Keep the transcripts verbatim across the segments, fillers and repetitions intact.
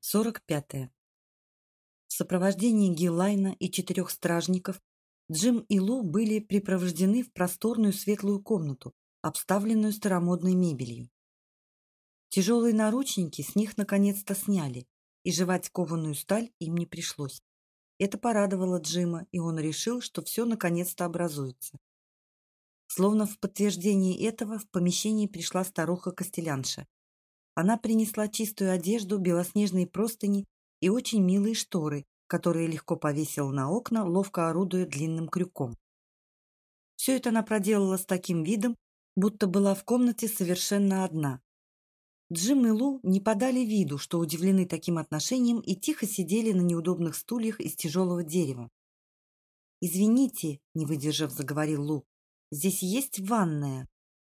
сорок пятое. В сопровождении Гиллайна и четырех стражников Джим и Лу были припровождены в просторную светлую комнату, обставленную старомодной мебелью. Тяжелые наручники с них наконец-то сняли, и жевать кованую сталь им не пришлось. Это порадовало Джима, и он решил, что все наконец-то образуется. Словно в подтверждение этого в помещение пришла старуха-костелянша. Она принесла чистую одежду, белоснежные простыни и очень милые шторы, которые легко повесила на окна, ловко орудуя длинным крюком. Все это она проделала с таким видом, будто была в комнате совершенно одна. Джим и Лу не подали виду, что удивлены таким отношением, и тихо сидели на неудобных стульях из тяжелого дерева. «Извините», — не выдержав, заговорил Лу, — «здесь есть ванная».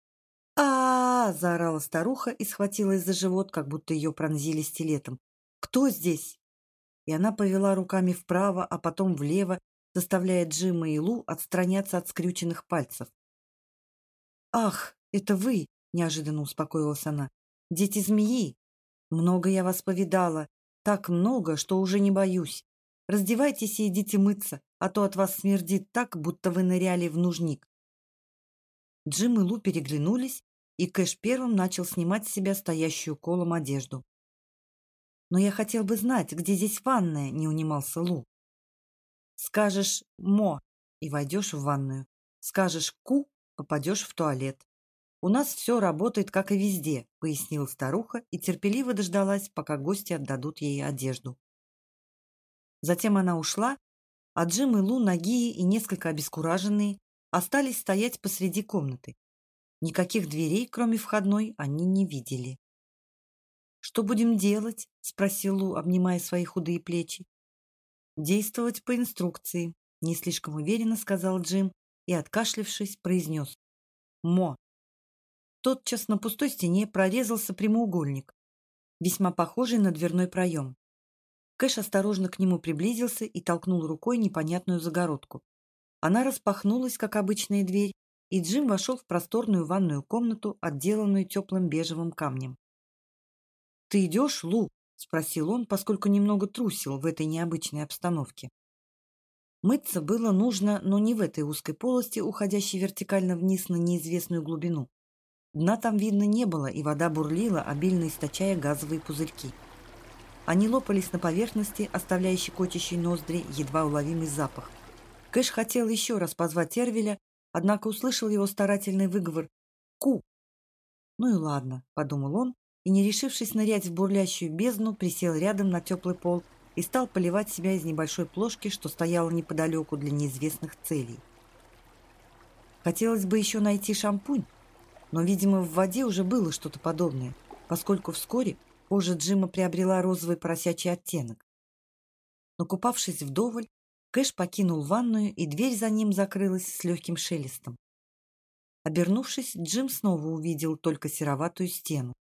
А-а-а! Заорала старуха и схватилась за живот, как будто ее пронзили стилетом. «Кто здесь?» И она повела руками вправо, а потом влево, заставляя Джима и Лу отстраняться от скрюченных пальцев. «Ах, это вы!» — неожиданно успокоилась она. «Дети змеи! Много я вас повидала, так много, что уже не боюсь. Раздевайтесь и идите мыться, а то от вас смердит так, будто вы ныряли в нужник». Джим и Лу переглянулись, и Кэш первым начал снимать с себя стоящую колом одежду. «Но я хотел бы знать, где здесь ванная», — не унимался Лу. «Скажешь «мо» и войдешь в ванную. Скажешь «ку» — попадешь в туалет. У нас все работает, как и везде», — пояснила старуха и терпеливо дождалась, пока гости отдадут ей одежду. Затем она ушла, а Джим и Лу, нагие и несколько обескураженные, остались стоять посреди комнаты. Никаких дверей, кроме входной, они не видели. «Что будем делать?» — спросил Лу, обнимая свои худые плечи. «Действовать по инструкции», — не слишком уверенно сказал Джим и, откашлявшись, произнес «Мо». Тотчас на пустой стене прорезался прямоугольник, весьма похожий на дверной проем. Кэш осторожно к нему приблизился и толкнул рукой непонятную загородку. Она распахнулась, как обычная дверь, и Джим вошел в просторную ванную комнату, отделанную теплым бежевым камнем. «Ты идешь, Лу?» — спросил он, поскольку немного трусил в этой необычной обстановке. Мыться было нужно, но не в этой узкой полости, уходящей вертикально вниз на неизвестную глубину. Дна там видно не было, и вода бурлила, обильно источая газовые пузырьки. Они лопались на поверхности, оставляя щекочущий ноздри едва уловимый запах. Кэш хотел еще раз позвать Эрвеля, однако услышал его старательный выговор «Ку». «Ну и ладно», — подумал он, и, не решившись нырять в бурлящую бездну, присел рядом на теплый пол и стал поливать себя из небольшой плошки, что стояла неподалеку для неизвестных целей. Хотелось бы еще найти шампунь, но, видимо, в воде уже было что-то подобное, поскольку вскоре кожа Джима приобрела розовый поросячий оттенок. Накупавшись вдоволь, Кэш покинул ванную, и дверь за ним закрылась с легким шелестом. Обернувшись, Джим снова увидел только сероватую стену.